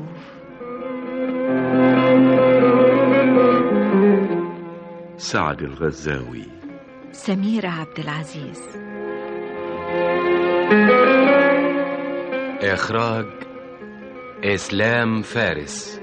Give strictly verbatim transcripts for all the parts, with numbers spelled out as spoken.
فيلسوف. سعد الغزاوي. سميرة عبد العزيز. إخراج إسلام فارس.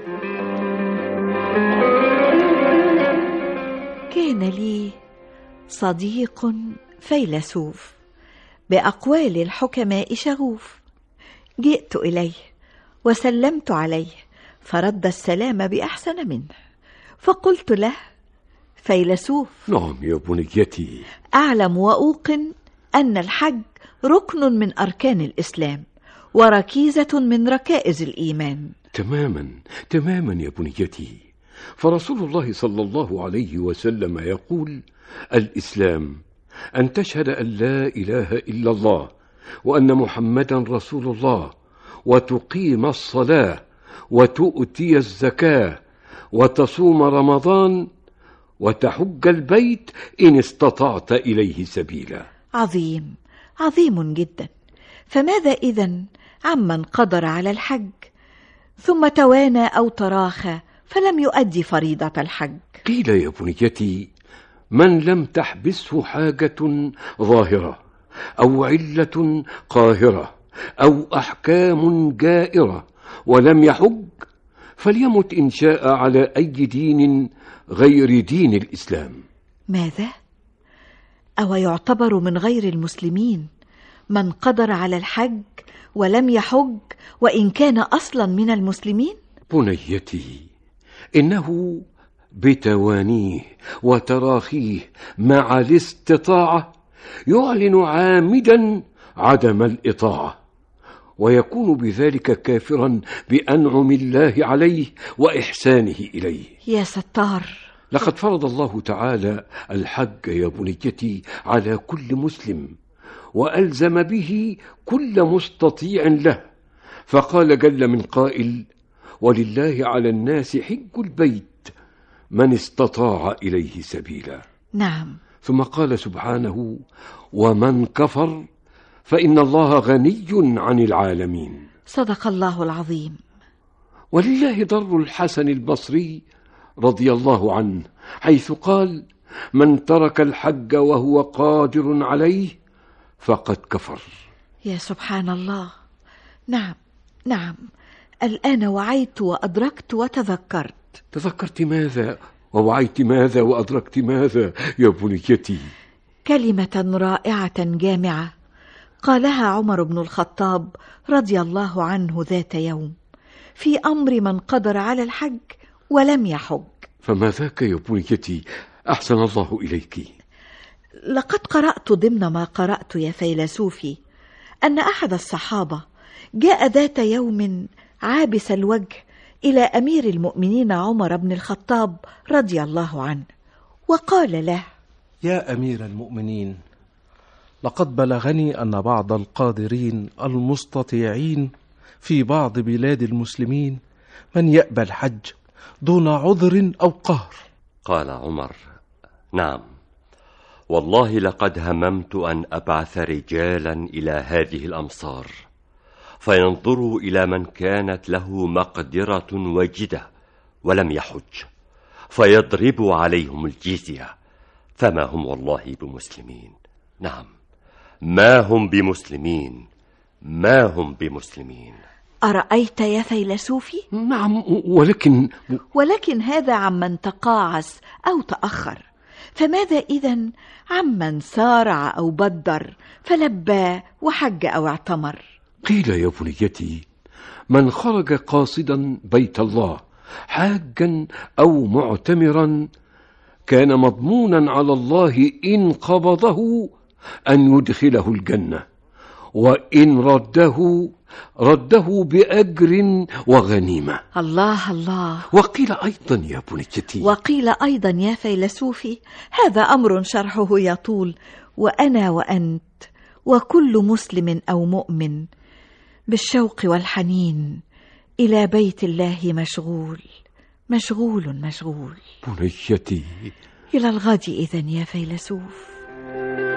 كان لي صديق فيلسوف بأقوال الحكماء شغوف. جئت إليه وسلمت عليه فرد السلام بأحسن منه، فقلت له: فيلسوف. نعم يا بنيتي. أعلم وأوقن أن الحج ركن من أركان الإسلام وركيزة من ركائز الإيمان. تماما تماما يا بنيتي، فرسول الله صلى الله عليه وسلم يقول: الإسلام أن تشهد أن لا إله إلا الله وأن محمدا رسول الله، وتقيم الصلاة، وتؤتي الزكاة، وتصوم رمضان، وتحج البيت إن استطعت إليه سبيلا. عظيم عظيم جدا. فماذا إذن عمن قدر على الحج ثم توانى أو تراخى فلم يؤدي فريضة الحج؟ قيل يا بنيتي: من لم تحبسه حاجة ظاهرة أو علة قاهرة أو أحكام جائرة ولم يحج، فليمت إن شاء على أي دين غير دين الإسلام. ماذا؟ أو يعتبر من غير المسلمين من قدر على الحج ولم يحج وإن كان أصلا من المسلمين؟ بنيتي، إنه بتوانيه وتراخيه مع الاستطاعة يعلن عامدا عدم الإطاعة، ويكون بذلك كافرا بأنعم الله عليه وإحسانه إليه. يا ستار. لقد فرض الله تعالى الحج يا بنيتي على كل مسلم، وألزم به كل مستطيع له، فقال جل من قائل: ولله على الناس حج البيت من استطاع إليه سبيلا. نعم. ثم قال سبحانه: ومن كفر فإن الله غني عن العالمين. صدق الله العظيم. ولله ضر الحسن البصري رضي الله عنه حيث قال: من ترك الحج وهو قادر عليه فقد كفر. يا سبحان الله. نعم نعم، الآن وعيت وأدركت وتذكرت. تذكرت ماذا ووعيت ماذا وأدركت ماذا يا بنيتي؟ كلمة رائعة جامعة قالها عمر بن الخطاب رضي الله عنه ذات يوم في أمر من قدر على الحج ولم يحج. فما ذاك يا بنيتي؟ أحسن الله إليك. لقد قرأت ضمن ما قرأت يا فيلسوفي أن أحد الصحابة جاء ذات يوم عابس الوجه إلى أمير المؤمنين عمر بن الخطاب رضي الله عنه وقال له: يا أمير المؤمنين، لقد بلغني أن بعض القادرين المستطيعين في بعض بلاد المسلمين من يأبى الحج دون عذر أو قهر. قال عمر: نعم، والله لقد هممت أن أبعث رجالا إلى هذه الأمصار فينظروا إلى من كانت له مقدرة وجدة ولم يحج، فيضربوا عليهم الجزية، فما هم والله بمسلمين. نعم، ما هم بمسلمين، ما هم بمسلمين. أرأيت يا فيلسوفي؟ نعم، ولكن ولكن هذا عمن تقاعس أو تأخر، فماذا إذن عمن سارع أو بدر فلبى وحج أو اعتمر؟ قيل يا بنيتي: من خرج قاصدا بيت الله حاجا أو معتمرا كان مضمونا على الله إن قبضه أن يدخله الجنة، وإن رده رده بأجر وغنيمة. الله الله. وقيل أيضا يا بنيتي وقيل أيضا يا فيلسوفي، هذا أمر شرحه يطول، وأنا وأنت وكل مسلم أو مؤمن بالشوق والحنين إلى بيت الله مشغول مشغول مشغول. بنيتي، إلى الغد إذن يا فيلسوف.